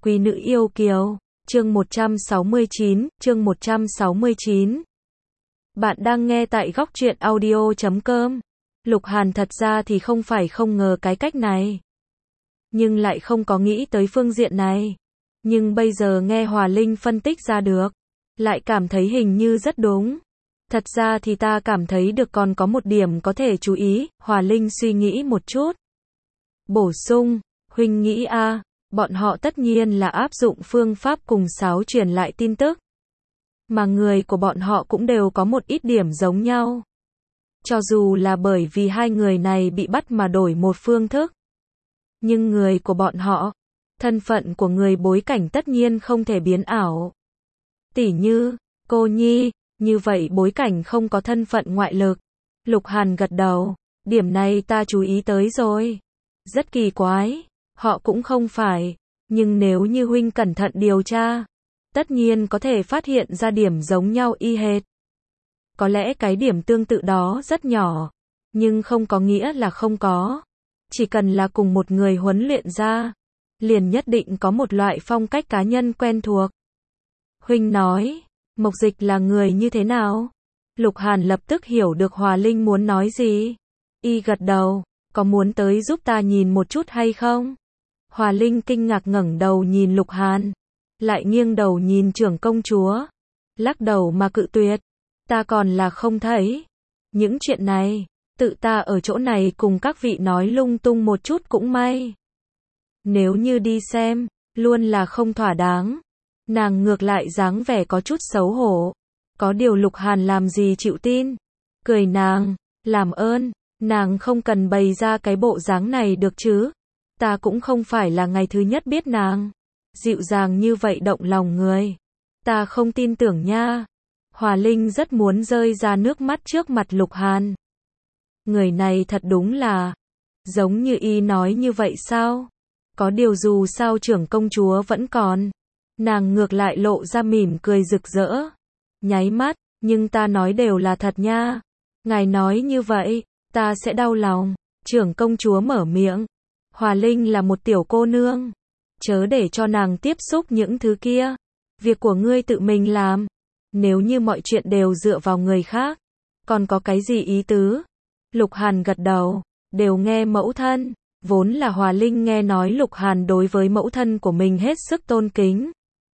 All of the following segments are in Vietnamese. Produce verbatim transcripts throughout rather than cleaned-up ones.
Quý nữ yêu kiều, chương một trăm sáu mươi chín, chương một trăm sáu mươi chín. Bạn đang nghe tại góc truyện audio chấm com. Lục Hàn thật ra thì không phải không ngờ cái cách này, nhưng lại không có nghĩ tới phương diện này. Nhưng bây giờ nghe Hòa Linh phân tích ra được, lại cảm thấy hình như rất đúng. Thật ra thì ta cảm thấy được còn có một điểm có thể chú ý, Hòa Linh suy nghĩ một chút. Bổ sung, huynh nghĩ a, à, bọn họ tất nhiên là áp dụng phương pháp cùng sáo truyền lại tin tức. Mà người của bọn họ cũng đều có một ít điểm giống nhau. Cho dù là bởi vì hai người này bị bắt mà đổi một phương thức. Nhưng người của bọn họ, thân phận của người bối cảnh tất nhiên không thể biến ảo. Tỉ như, cô Nhi, như vậy bối cảnh không có thân phận ngoại lực. Lục Hàn gật đầu, điểm này ta chú ý tới rồi. Rất kỳ quái, họ cũng không phải, nhưng nếu như huynh cẩn thận điều tra, tất nhiên có thể phát hiện ra điểm giống nhau y hệt. Có lẽ cái điểm tương tự đó rất nhỏ, nhưng không có nghĩa là không có. Chỉ cần là cùng một người huấn luyện ra, liền nhất định có một loại phong cách cá nhân quen thuộc. Huynh nói, Mộc Dịch là người như thế nào? Lục Hàn lập tức hiểu được Hòa Linh muốn nói gì. Y gật đầu, có muốn tới giúp ta nhìn một chút hay không? Hòa Linh kinh ngạc ngẩng đầu nhìn Lục Hàn, lại nghiêng đầu nhìn trưởng công chúa, lắc đầu mà cự tuyệt. Ta còn là không thấy. Những chuyện này, tự ta ở chỗ này cùng các vị nói lung tung một chút cũng may. Nếu như đi xem, luôn là không thỏa đáng. Nàng ngược lại dáng vẻ có chút xấu hổ. Có điều Lục Hàn làm gì chịu tin. Cười nàng, làm ơn, nàng không cần bày ra cái bộ dáng này được chứ. Ta cũng không phải là ngày thứ nhất biết nàng. Dịu dàng như vậy động lòng người. Ta không tin tưởng nha. Hòa Linh rất muốn rơi ra nước mắt trước mặt Lục Hàn. Người này thật đúng là, giống như y nói như vậy sao? Có điều dù sao trưởng công chúa vẫn còn. Nàng ngược lại lộ ra mỉm cười rực rỡ. Nháy mắt, nhưng ta nói đều là thật nha. Ngài nói như vậy, ta sẽ đau lòng. Trưởng công chúa mở miệng. Hòa Linh là một tiểu cô nương. Chớ để cho nàng tiếp xúc những thứ kia. Việc của ngươi tự mình làm. Nếu như mọi chuyện đều dựa vào người khác, còn có cái gì ý tứ? Lục Hàn gật đầu, đều nghe mẫu thân. Vốn là Hòa Linh nghe nói Lục Hàn đối với mẫu thân của mình hết sức tôn kính.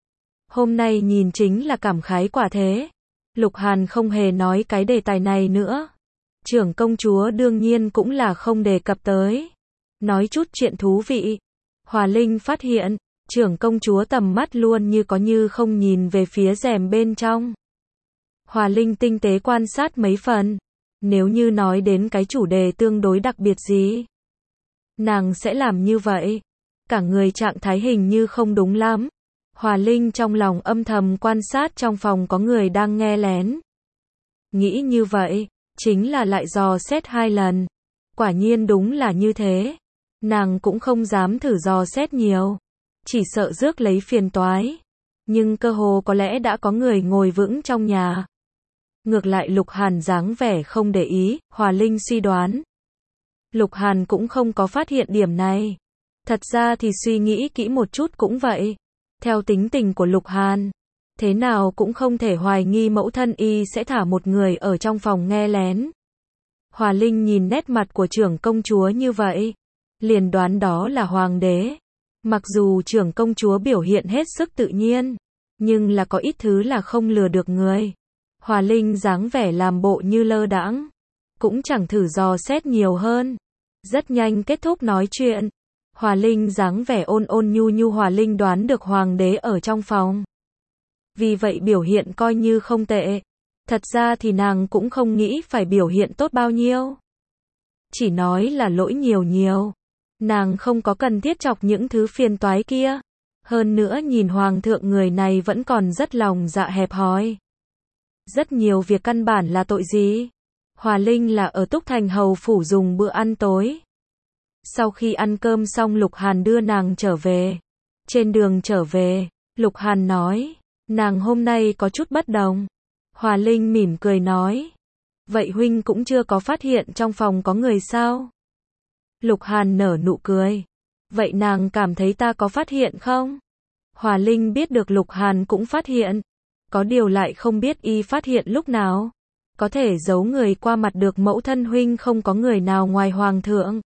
Hôm nay nhìn chính là cảm khái quả thế. Lục Hàn không hề nói cái đề tài này nữa. Trưởng công chúa đương nhiên cũng là không đề cập tới. Nói chút chuyện thú vị. Hòa Linh phát hiện, trưởng công chúa tầm mắt luôn như có như không nhìn về phía rèm bên trong. Hòa Linh tinh tế quan sát mấy phần. Nếu như nói đến cái chủ đề tương đối đặc biệt gì, nàng sẽ làm như vậy. Cả người trạng thái hình như không đúng lắm. Hòa Linh trong lòng âm thầm quan sát trong phòng có người đang nghe lén. Nghĩ như vậy, chính là lại dò xét hai lần. Quả nhiên đúng là như thế. Nàng cũng không dám thử dò xét nhiều. Chỉ sợ rước lấy phiền toái. Nhưng cơ hồ có lẽ đã có người ngồi vững trong nhà. Ngược lại Lục Hàn dáng vẻ không để ý, Hòa Linh suy đoán. Lục Hàn cũng không có phát hiện điểm này. Thật ra thì suy nghĩ kỹ một chút cũng vậy. Theo tính tình của Lục Hàn, thế nào cũng không thể hoài nghi mẫu thân y sẽ thả một người ở trong phòng nghe lén. Hòa Linh nhìn nét mặt của trưởng công chúa như vậy, liền đoán đó là hoàng đế. Mặc dù trưởng công chúa biểu hiện hết sức tự nhiên, nhưng là có ít thứ là không lừa được người. Hòa Linh dáng vẻ làm bộ như lơ đãng, cũng chẳng thử dò xét nhiều hơn. Rất nhanh kết thúc nói chuyện. Hòa Linh dáng vẻ ôn ôn nhu nhu. Hòa Linh đoán được hoàng đế ở trong phòng. Vì vậy biểu hiện coi như không tệ. Thật ra thì nàng cũng không nghĩ phải biểu hiện tốt bao nhiêu. Chỉ nói là lỗi nhiều nhiều. Nàng không có cần thiết chọc những thứ phiền toái kia. Hơn nữa nhìn hoàng thượng người này vẫn còn rất lòng dạ hẹp hòi. Rất nhiều việc căn bản là tội gì. Hòa Linh là ở Túc Thành hầu phủ dùng bữa ăn tối. Sau khi ăn cơm xong Lục Hàn đưa nàng trở về. Trên đường trở về, Lục Hàn nói, nàng hôm nay có chút bất đồng. Hòa Linh mỉm cười nói, vậy huynh cũng chưa có phát hiện trong phòng có người sao? Lục Hàn nở nụ cười, vậy nàng cảm thấy ta có phát hiện không? Hòa Linh biết được Lục Hàn cũng phát hiện. Có điều lại không biết y phát hiện lúc nào. Có thể giấu người qua mặt được mẫu thân huynh không có người nào ngoài Hoàng thượng.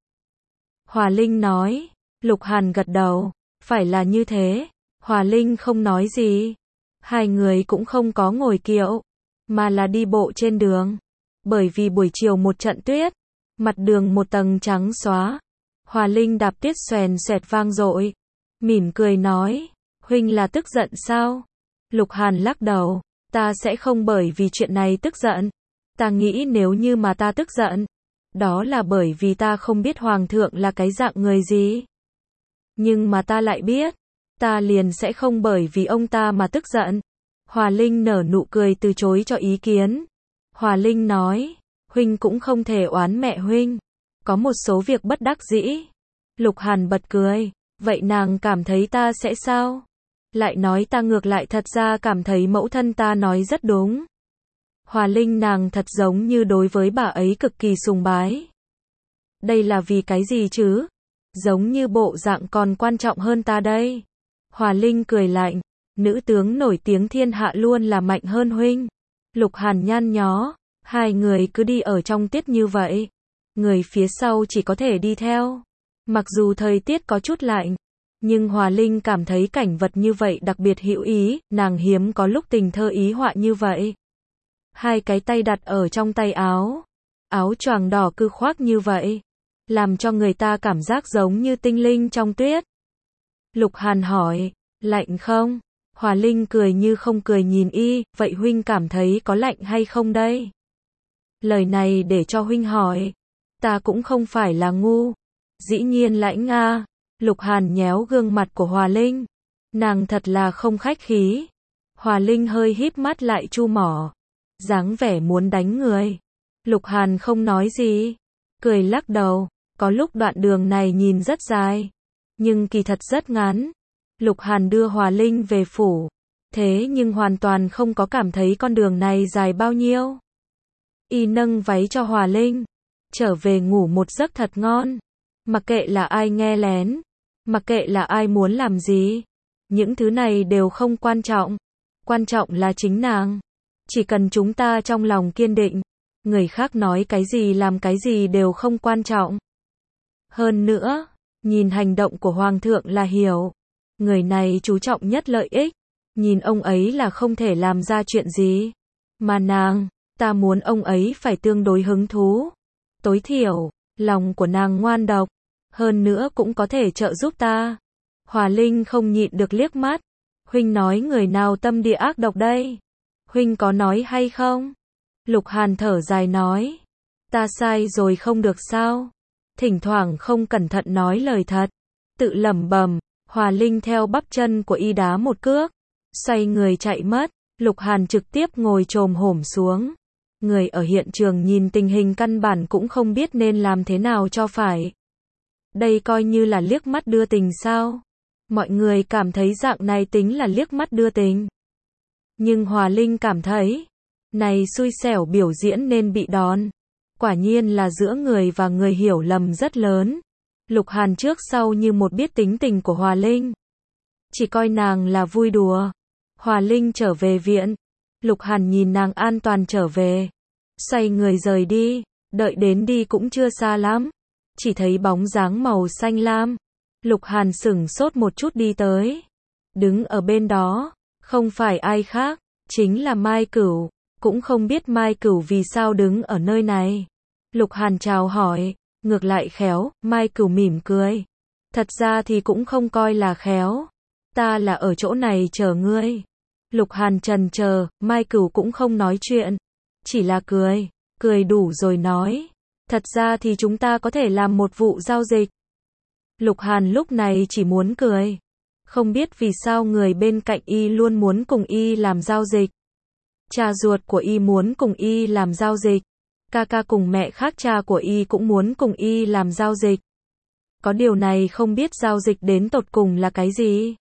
Hòa Linh nói. Lục Hàn gật đầu. Phải là như thế. Hòa Linh không nói gì. Hai người cũng không có ngồi kiệu, mà là đi bộ trên đường. Bởi vì buổi chiều một trận tuyết, mặt đường một tầng trắng xóa. Hòa Linh đạp tuyết xoèn xoẹt vang dội, mỉm cười nói, huynh là tức giận sao? Lục Hàn lắc đầu, ta sẽ không bởi vì chuyện này tức giận. Ta nghĩ nếu như mà ta tức giận, đó là bởi vì ta không biết Hoàng thượng là cái dạng người gì. Nhưng mà ta lại biết, ta liền sẽ không bởi vì ông ta mà tức giận. Hòa Linh nở nụ cười từ chối cho ý kiến. Hòa Linh nói, huynh cũng không thể oán mẹ huynh. Có một số việc bất đắc dĩ. Lục Hàn bật cười, vậy nàng cảm thấy ta sẽ sao? Lại nói ta ngược lại thật ra cảm thấy mẫu thân ta nói rất đúng. Hòa Linh nàng thật giống như đối với bà ấy cực kỳ sùng bái. Đây là vì cái gì chứ? Giống như bộ dạng còn quan trọng hơn ta đây. Hòa Linh cười lạnh, nữ tướng nổi tiếng thiên hạ luôn là mạnh hơn huynh. Lục Hàn nhăn nhó, hai người cứ đi ở trong tiết như vậy. Người phía sau chỉ có thể đi theo. Mặc dù thời tiết có chút lạnh, nhưng Hòa Linh cảm thấy cảnh vật như vậy đặc biệt hữu ý, nàng hiếm có lúc tình thơ ý họa như vậy. Hai cái tay đặt ở trong tay áo, áo choàng đỏ cứ khoác như vậy, làm cho người ta cảm giác giống như tinh linh trong tuyết. Lục Hàn hỏi, lạnh không? Hòa Linh cười như không cười nhìn y, vậy huynh cảm thấy có lạnh hay không đây? Lời này để cho huynh hỏi, ta cũng không phải là ngu. Dĩ nhiên lãnh a. Lục Hàn nhéo gương mặt của Hòa Linh. Nàng thật là không khách khí. Hòa Linh hơi híp mắt lại chu mỏ, dáng vẻ muốn đánh người. Lục Hàn không nói gì, cười lắc đầu. Có lúc đoạn đường này nhìn rất dài, nhưng kỳ thật rất ngắn. Lục Hàn đưa Hòa Linh về phủ, thế nhưng hoàn toàn không có cảm thấy con đường này dài bao nhiêu. Y nâng váy cho Hòa Linh, trở về ngủ một giấc thật ngon. Mặc kệ là ai nghe lén, mặc kệ là ai muốn làm gì, những thứ này đều không quan trọng. Quan trọng là chính nàng. Chỉ cần chúng ta trong lòng kiên định, người khác nói cái gì làm cái gì đều không quan trọng. Hơn nữa, nhìn hành động của Hoàng thượng là hiểu. Người này chú trọng nhất lợi ích. Nhìn ông ấy là không thể làm ra chuyện gì. Mà nàng, ta muốn ông ấy phải tương đối hứng thú. Tối thiểu, lòng của nàng ngoan độc. Hơn nữa cũng có thể trợ giúp ta. Hòa Linh không nhịn được liếc mắt. Huynh nói người nào tâm địa ác độc đây? Huynh có nói hay không? Lục Hàn thở dài nói. Ta sai rồi không được sao? Thỉnh thoảng không cẩn thận nói lời thật. Tự lẩm bẩm. Hòa Linh theo bắp chân của y đá một cước, xoay người chạy mất. Lục Hàn trực tiếp ngồi chồm hổm xuống. Người ở hiện trường nhìn tình hình căn bản cũng không biết nên làm thế nào cho phải. Đây coi như là liếc mắt đưa tình sao? Mọi người cảm thấy dạng này tính là liếc mắt đưa tình. Nhưng Hòa Linh cảm thấy, này xui xẻo biểu diễn nên bị đòn. Quả nhiên là giữa người và người hiểu lầm rất lớn. Lục Hàn trước sau như một biết tính tình của Hòa Linh. Chỉ coi nàng là vui đùa. Hòa Linh trở về viện. Lục Hàn nhìn nàng an toàn trở về, xoay người rời đi. Đợi đến đi cũng chưa xa lắm, chỉ thấy bóng dáng màu xanh lam. Lục Hàn sửng sốt một chút đi tới. Đứng ở bên đó, không phải ai khác, chính là Mai Cửu. Cũng không biết Mai Cửu vì sao đứng ở nơi này. Lục Hàn chào hỏi, ngược lại khéo. Mai Cửu mỉm cười. Thật ra thì cũng không coi là khéo. Ta là ở chỗ này chờ ngươi. Lục Hàn chần chờ, Mai Cửu cũng không nói chuyện. Chỉ là cười, cười đủ rồi nói. Thật ra thì chúng ta có thể làm một vụ giao dịch. Lục Hàn lúc này chỉ muốn cười. Không biết vì sao người bên cạnh y luôn muốn cùng y làm giao dịch. Cha ruột của y muốn cùng y làm giao dịch. Ca ca cùng mẹ khác cha của y cũng muốn cùng y làm giao dịch. Có điều này không biết giao dịch đến tột cùng là cái gì?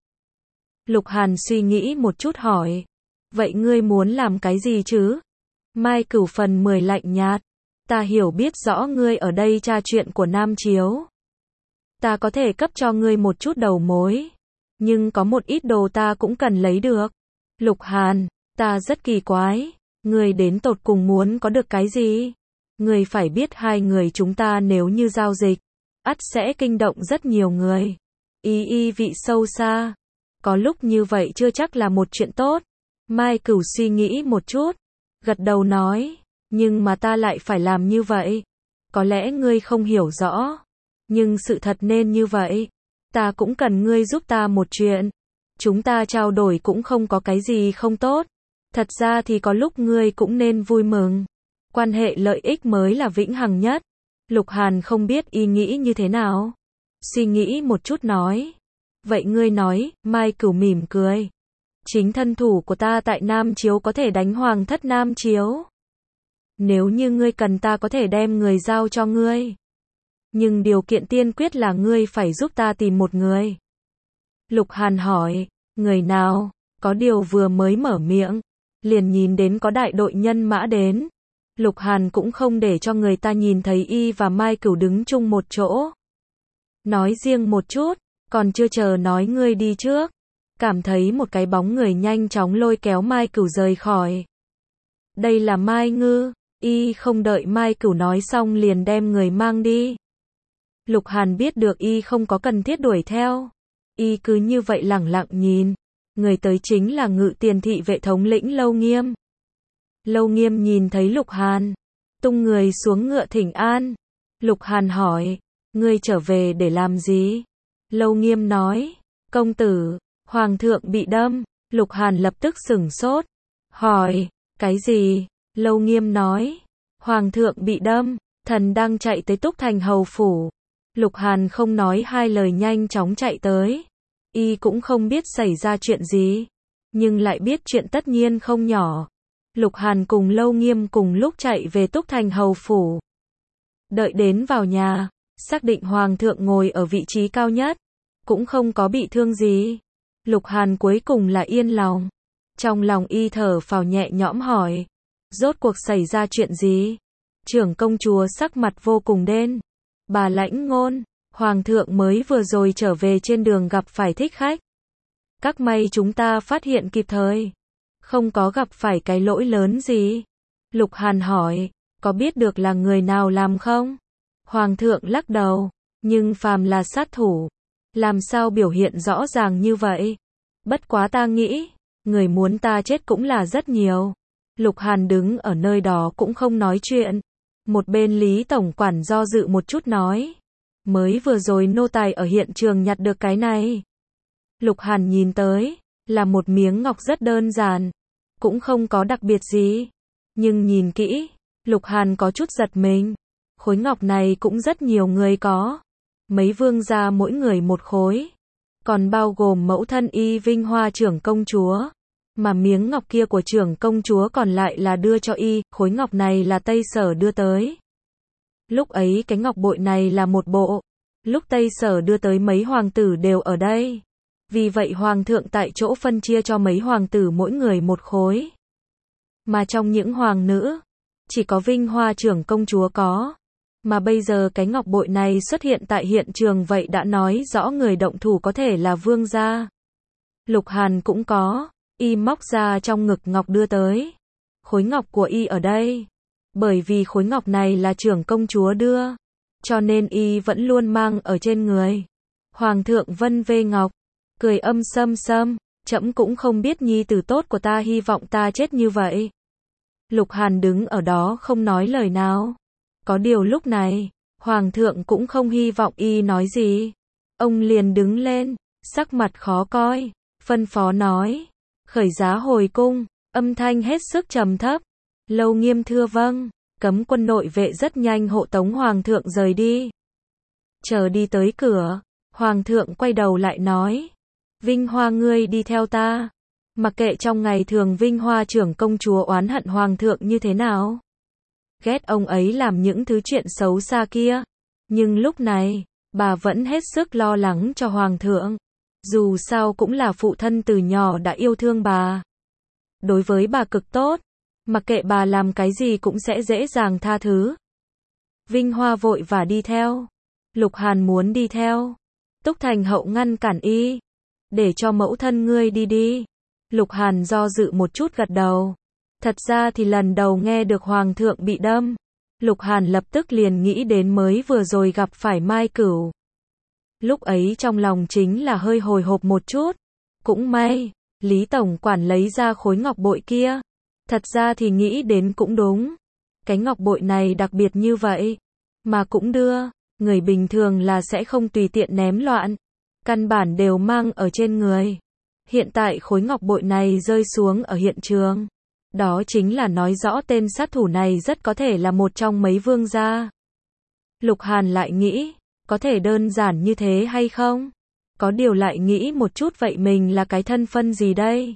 Lục Hàn suy nghĩ một chút hỏi. Vậy ngươi muốn làm cái gì chứ? Mai Cửu phần mười lạnh nhạt. Ta hiểu biết rõ ngươi ở đây tra chuyện của Nam Chiếu. Ta có thể cấp cho ngươi một chút đầu mối. nhưng có một ít đồ ta cũng cần lấy được. Lục Hàn, ta rất kỳ quái, người đến tột cùng muốn có được cái gì? Người phải biết hai người chúng ta nếu như giao dịch, ắt sẽ kinh động rất nhiều người. Y y vị sâu xa, có lúc như vậy chưa chắc là một chuyện tốt. Mai Cửu suy nghĩ một chút, gật đầu nói, nhưng mà ta lại phải làm như vậy. Có lẽ ngươi không hiểu rõ, nhưng sự thật nên như vậy. Ta cũng cần ngươi giúp ta một chuyện. Chúng ta trao đổi cũng không có cái gì không tốt. Thật ra thì có lúc ngươi cũng nên vui mừng. Quan hệ lợi ích mới là vĩnh hằng nhất. Lục Hàn không biết y nghĩ như thế nào. Suy nghĩ một chút nói. Vậy ngươi nói, Mai Cửu mỉm cười. Chính thân thủ của ta tại Nam Chiếu có thể đánh Hoàng thất Nam Chiếu. Nếu như ngươi cần ta có thể đem người giao cho ngươi. Nhưng điều kiện tiên quyết là ngươi phải giúp ta tìm một người. Lục Hàn hỏi, người nào? Có điều vừa mới mở miệng, liền nhìn đến có đại đội nhân mã đến. Lục Hàn cũng không để cho người ta nhìn thấy y và Mai Cửu đứng chung một chỗ. Nói riêng một chút, còn chưa chờ nói ngươi đi trước. Cảm thấy một cái bóng người nhanh chóng lôi kéo Mai Cửu rời khỏi. Đây là Mai Ngư, y không đợi Mai Cửu nói xong liền đem người mang đi. Lục Hàn biết được y không có cần thiết đuổi theo. Y cứ như vậy lẳng lặng nhìn. Người tới chính là Ngự Tiền thị vệ thống lĩnh Lâu Nghiêm. Lâu Nghiêm nhìn thấy Lục Hàn, tung người xuống ngựa thỉnh an. Lục Hàn hỏi, ngươi trở về để làm gì? Lâu Nghiêm nói, công tử, Hoàng thượng bị đâm. Lục Hàn lập tức sửng sốt, hỏi, cái gì? Lâu Nghiêm nói, Hoàng thượng bị đâm, thần đang chạy tới Túc Thành hầu phủ. Lục Hàn không nói hai lời nhanh chóng chạy tới. Y cũng không biết xảy ra chuyện gì, nhưng lại biết chuyện tất nhiên không nhỏ. Lục Hàn cùng Lâu Nghiêm cùng lúc chạy về Túc Thành hầu phủ. Đợi đến vào nhà, xác định Hoàng thượng ngồi ở vị trí cao nhất, cũng không có bị thương gì. Lục Hàn cuối cùng là yên lòng. Trong lòng y thở phào nhẹ nhõm hỏi, rốt cuộc xảy ra chuyện gì? Trưởng công chúa sắc mặt vô cùng đen. Bà Lãnh Ngôn, Hoàng thượng mới vừa rồi trở về trên đường gặp phải thích khách. Các may chúng ta phát hiện kịp thời, không có gặp phải cái lỗi lớn gì. Lục Hàn hỏi, có biết được là người nào làm không? Hoàng thượng lắc đầu, nhưng phàm là sát thủ, làm sao biểu hiện rõ ràng như vậy? Bất quá ta nghĩ, người muốn ta chết cũng là rất nhiều. Lục Hàn đứng ở nơi đó cũng không nói chuyện. Một bên Lý Tổng quản do dự một chút nói, mới vừa rồi nô tài ở hiện trường nhặt được cái này. Lục Hàn nhìn tới, là một miếng ngọc rất đơn giản, cũng không có đặc biệt gì. Nhưng nhìn kỹ, Lục Hàn có chút giật mình. Khối ngọc này cũng rất nhiều người có. Mấy vương gia mỗi người một khối. Còn bao gồm mẫu thân y Vinh Hoa trưởng công chúa. Mà miếng ngọc kia của trưởng công chúa còn lại là đưa cho y, khối ngọc này là Tây Sở đưa tới. Lúc ấy cái ngọc bội này là một bộ. Lúc Tây Sở đưa tới mấy hoàng tử đều ở đây. Vì vậy Hoàng thượng tại chỗ phân chia cho mấy hoàng tử mỗi người một khối. Mà trong những hoàng nữ, chỉ có Vinh Hoa trưởng công chúa có. Mà bây giờ cái ngọc bội này xuất hiện tại hiện trường vậy đã nói rõ người động thủ có thể là vương gia. Lục Hàn cũng có, y móc ra trong ngực ngọc đưa tới. Khối ngọc của y ở đây. Bởi vì khối ngọc này là trưởng công chúa đưa, cho nên y vẫn luôn mang ở trên người. Hoàng thượng vân vê ngọc, cười âm sâm sâm, trẫm cũng không biết nhi tử tốt của ta hy vọng ta chết như vậy. Lục Hàn đứng ở đó không nói lời nào. Có điều lúc này, Hoàng thượng cũng không hy vọng y nói gì. Ông liền đứng lên, sắc mặt khó coi, phân phó nói, khởi giá hồi cung, âm thanh hết sức trầm thấp. Lâu Nghiêm thưa vâng, cấm quân nội vệ rất nhanh hộ tống Hoàng thượng rời đi. Chờ đi tới cửa, Hoàng thượng quay đầu lại nói, Vinh Hoa ngươi đi theo ta. Mặc kệ trong ngày thường Vinh Hoa trưởng công chúa oán hận Hoàng thượng như thế nào, ghét ông ấy làm những thứ chuyện xấu xa kia, nhưng lúc này, bà vẫn hết sức lo lắng cho Hoàng thượng. Dù sao cũng là phụ thân từ nhỏ đã yêu thương bà. Đối với bà cực tốt, mặc kệ bà làm cái gì cũng sẽ dễ dàng tha thứ. Vinh Hoa vội và đi theo. Lục Hàn muốn đi theo. Túc Thành hậu ngăn cản y. để cho mẫu thân ngươi đi đi. Lục Hàn do dự một chút gật đầu. Thật ra thì lần đầu nghe được Hoàng thượng bị đâm, Lục Hàn lập tức liền nghĩ đến mới vừa rồi gặp phải Mai Cửu. Lúc ấy trong lòng chính là hơi hồi hộp một chút. Cũng may, Lý Tổng Quản lấy ra khối ngọc bội kia. Thật ra thì nghĩ đến cũng đúng. Cái ngọc bội này đặc biệt như vậy, mà cũng đưa, người bình thường là sẽ không tùy tiện ném loạn. Căn bản đều mang ở trên người. Hiện tại khối ngọc bội này rơi xuống ở hiện trường. Đó chính là nói rõ tên sát thủ này rất có thể là một trong mấy vương gia. Lục Hàn lại nghĩ, có thể đơn giản như thế hay không? Có điều lại nghĩ một chút vậy mình là cái thân phân gì đây?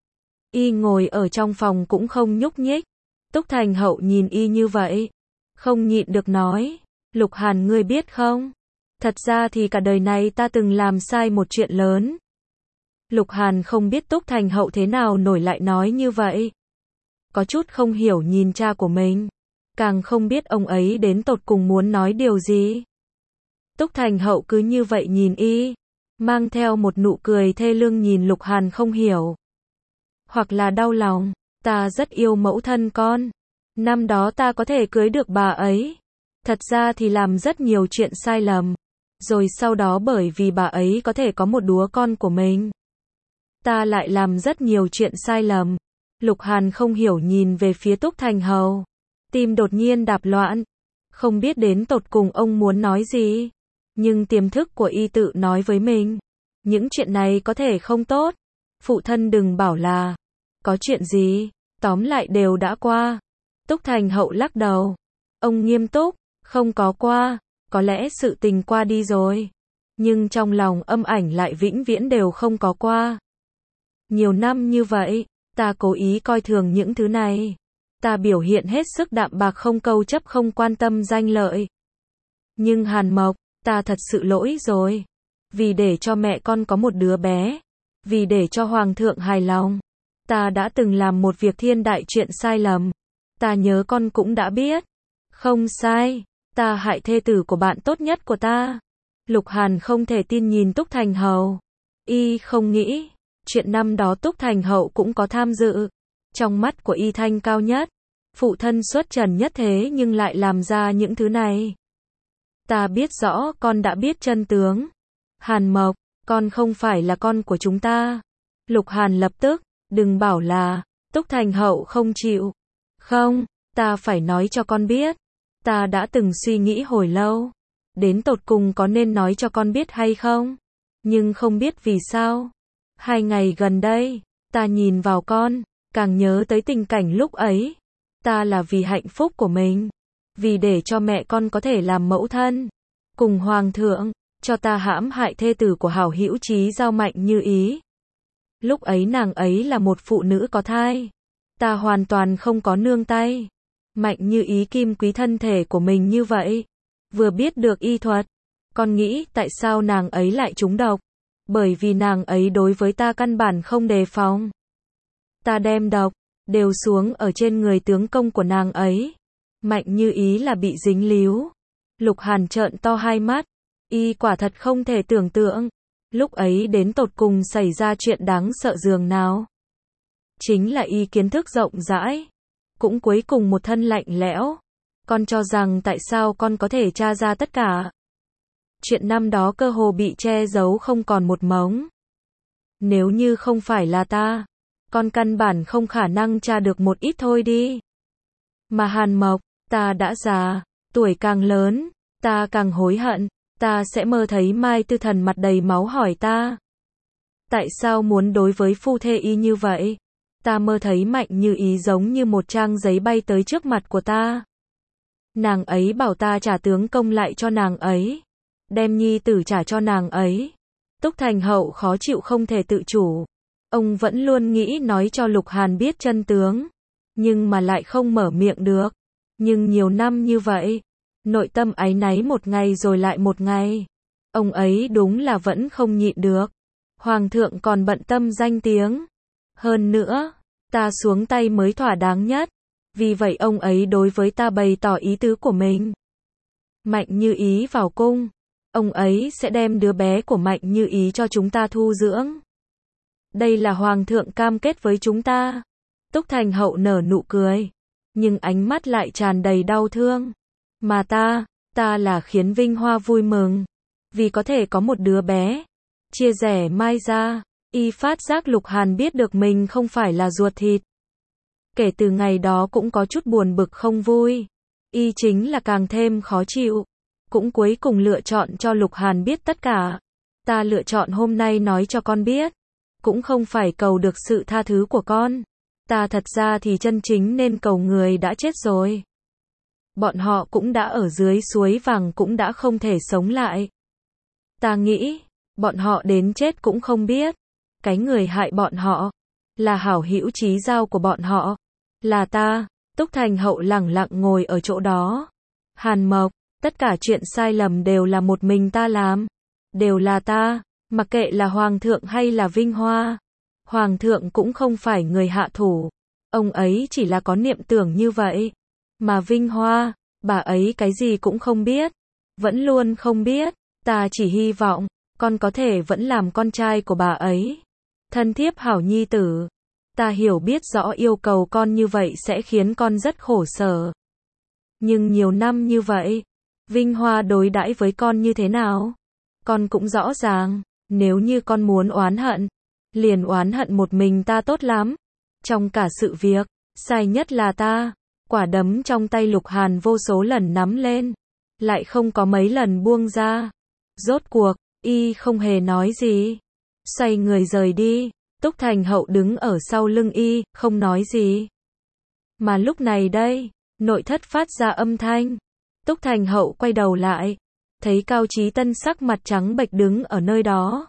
Y ngồi ở trong phòng cũng không nhúc nhích. Túc Thành Hậu nhìn y như vậy, không nhịn được nói, Lục Hàn ngươi biết không? Thật ra thì cả đời này ta từng làm sai một chuyện lớn. Lục Hàn không biết Túc Thành Hậu thế nào nổi lại nói như vậy. Có chút không hiểu nhìn cha của mình, càng không biết ông ấy đến tột cùng muốn nói điều gì. Túc Thành Hậu cứ như vậy nhìn y, mang theo một nụ cười thê lương nhìn Lục Hàn không hiểu. Hoặc là đau lòng, ta rất yêu mẫu thân con. Năm đó ta có thể cưới được bà ấy. Thật ra thì làm rất nhiều chuyện sai lầm. Rồi sau đó bởi vì bà ấy có thể có một đứa con của mình, ta lại làm rất nhiều chuyện sai lầm. Lục Hàn không hiểu nhìn về phía Túc Thành Hậu. Tim đột nhiên đạp loạn. Không biết đến tột cùng ông muốn nói gì. Nhưng tiềm thức của y tự nói với mình. Những chuyện này có thể không tốt. Phụ thân đừng bảo là. Có chuyện gì. Tóm lại đều đã qua. Túc Thành Hậu lắc đầu. Ông nghiêm túc. Không có qua. Có lẽ sự tình qua đi rồi. Nhưng trong lòng âm ảnh lại vĩnh viễn đều không có qua. Nhiều năm như vậy, ta cố ý coi thường những thứ này. Ta biểu hiện hết sức đạm bạc không câu chấp không quan tâm danh lợi. Nhưng Hàn Mộc, ta thật sự lỗi rồi. Vì để cho mẹ con có một đứa bé. Vì để cho Hoàng thượng hài lòng. Ta đã từng làm một việc thiên đại chuyện sai lầm. Ta nhớ con cũng đã biết. Không sai. Ta hại thê tử của bạn tốt nhất của ta. Lục Hàn không thể tin nhìn Túc Thành Hậu. Y không nghĩ, chuyện năm đó Túc Thành Hậu cũng có tham dự. Trong mắt của y thanh cao nhất, phụ thân xuất trần nhất thế nhưng lại làm ra những thứ này. Ta biết rõ con đã biết chân tướng. Hàn Mộc, con không phải là con của chúng ta. Lục Hàn lập tức, đừng bảo là, Túc Thành Hậu không chịu. Không, ta phải nói cho con biết. Ta đã từng suy nghĩ hồi lâu. Đến tột cùng có nên nói cho con biết hay không? Nhưng không biết vì sao. Hai ngày gần đây, ta nhìn vào con, càng nhớ tới tình cảnh lúc ấy. Ta là vì hạnh phúc của mình. Vì để cho mẹ con có thể làm mẫu thân. Cùng Hoàng thượng, cho ta hãm hại thê tử của hảo hữu Chí Giao Mạnh Như Ý. Lúc ấy nàng ấy là một phụ nữ có thai. Ta hoàn toàn không có nương tay. Mạnh Như Ý kim quý thân thể của mình như vậy. Vừa biết được y thuật. Con nghĩ tại sao nàng ấy lại trúng độc. Bởi vì nàng ấy đối với ta căn bản không đề phòng. Ta đem độc, đều xuống ở trên người tướng công của nàng ấy. Mạnh Như Ý là bị dính líu. Lục Hàn trợn to hai mắt. Y quả thật không thể tưởng tượng. Lúc ấy đến tột cùng xảy ra chuyện đáng sợ giường nào. Chính là y kiến thức rộng rãi. Cũng cuối cùng một thân lạnh lẽo. Con cho rằng tại sao con có thể tra ra tất cả. Chuyện năm đó cơ hồ bị che giấu không còn một mống. Nếu như không phải là ta, con căn bản không khả năng tra được một ít thôi đi. Mà Hàn Mộc, ta đã già, tuổi càng lớn, ta càng hối hận, ta sẽ mơ thấy Mai Tư Thần mặt đầy máu hỏi ta. Tại sao muốn đối với phu thê y như vậy? Ta mơ thấy Mạnh Như Ý giống như một trang giấy bay tới trước mặt của ta. Nàng ấy bảo ta trả tướng công lại cho nàng ấy. Đem nhi tử trả cho nàng ấy. Túc Thành Hậu khó chịu không thể tự chủ. Ông vẫn luôn nghĩ nói cho Lục Hàn biết chân tướng. Nhưng mà lại không mở miệng được. Nhưng nhiều năm như vậy. Nội tâm áy náy một ngày rồi lại một ngày. Ông ấy đúng là vẫn không nhịn được. Hoàng thượng còn bận tâm danh tiếng. Hơn nữa, ta xuống tay mới thỏa đáng nhất. Vì vậy ông ấy đối với ta bày tỏ ý tứ của mình. Mạnh Như Ý vào cung. Ông ấy sẽ đem đứa bé của Mạnh Như Ý cho chúng ta thu dưỡng. Đây là Hoàng thượng cam kết với chúng ta. Túc Thành Hậu nở nụ cười, nhưng ánh mắt lại tràn đầy đau thương. Mà ta, ta là khiến Vinh Hoa vui mừng, vì có thể có một đứa bé. Chia rẽ Mai ra, y phát giác Lục Hàn biết được mình không phải là ruột thịt. Kể từ ngày đó cũng có chút buồn bực không vui. Y chính là càng thêm khó chịu. Cũng cuối cùng lựa chọn cho Lục Hàn biết tất cả. Ta lựa chọn hôm nay nói cho con biết. Cũng không phải cầu được sự tha thứ của con. Ta thật ra thì chân chính nên cầu người đã chết rồi. Bọn họ cũng đã ở dưới suối vàng cũng đã không thể sống lại. Ta nghĩ, bọn họ đến chết cũng không biết. Cái người hại bọn họ, là hảo hữu chí giao của bọn họ. Là ta. Túc Thành Hậu lẳng lặng ngồi ở chỗ đó. Hàn Mộc, tất cả chuyện sai lầm đều là một mình ta làm. Đều là ta, mặc kệ là Hoàng thượng hay là Vinh Hoa. Hoàng thượng cũng không phải người hạ thủ. Ông ấy chỉ là có niệm tưởng như vậy. Mà Vinh Hoa, bà ấy cái gì cũng không biết. Vẫn luôn không biết. Ta chỉ hy vọng, con có thể vẫn làm con trai của bà ấy. Thân thiếp hảo nhi tử. Ta hiểu biết rõ yêu cầu con như vậy sẽ khiến con rất khổ sở. Nhưng nhiều năm như vậy, Vinh Hoa đối đãi với con như thế nào? Con cũng rõ ràng, nếu như con muốn oán hận, liền oán hận một mình ta tốt lắm. Trong cả sự việc, sai nhất là ta. Quả đấm trong tay Lục Hàn vô số lần nắm lên, lại không có mấy lần buông ra. Rốt cuộc, y không hề nói gì. Xoay người rời đi. Túc Thành Hậu đứng ở sau lưng y, không nói gì. Mà lúc này đây, nội thất phát ra âm thanh. Túc Thành Hậu quay đầu lại, thấy Cao Chí Tân sắc mặt trắng bệch đứng ở nơi đó.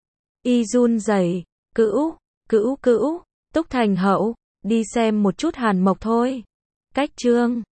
Y run rẩy, cữu, cữu cữu, Túc Thành Hậu, đi xem một chút Hàn Mộc thôi. Cách chương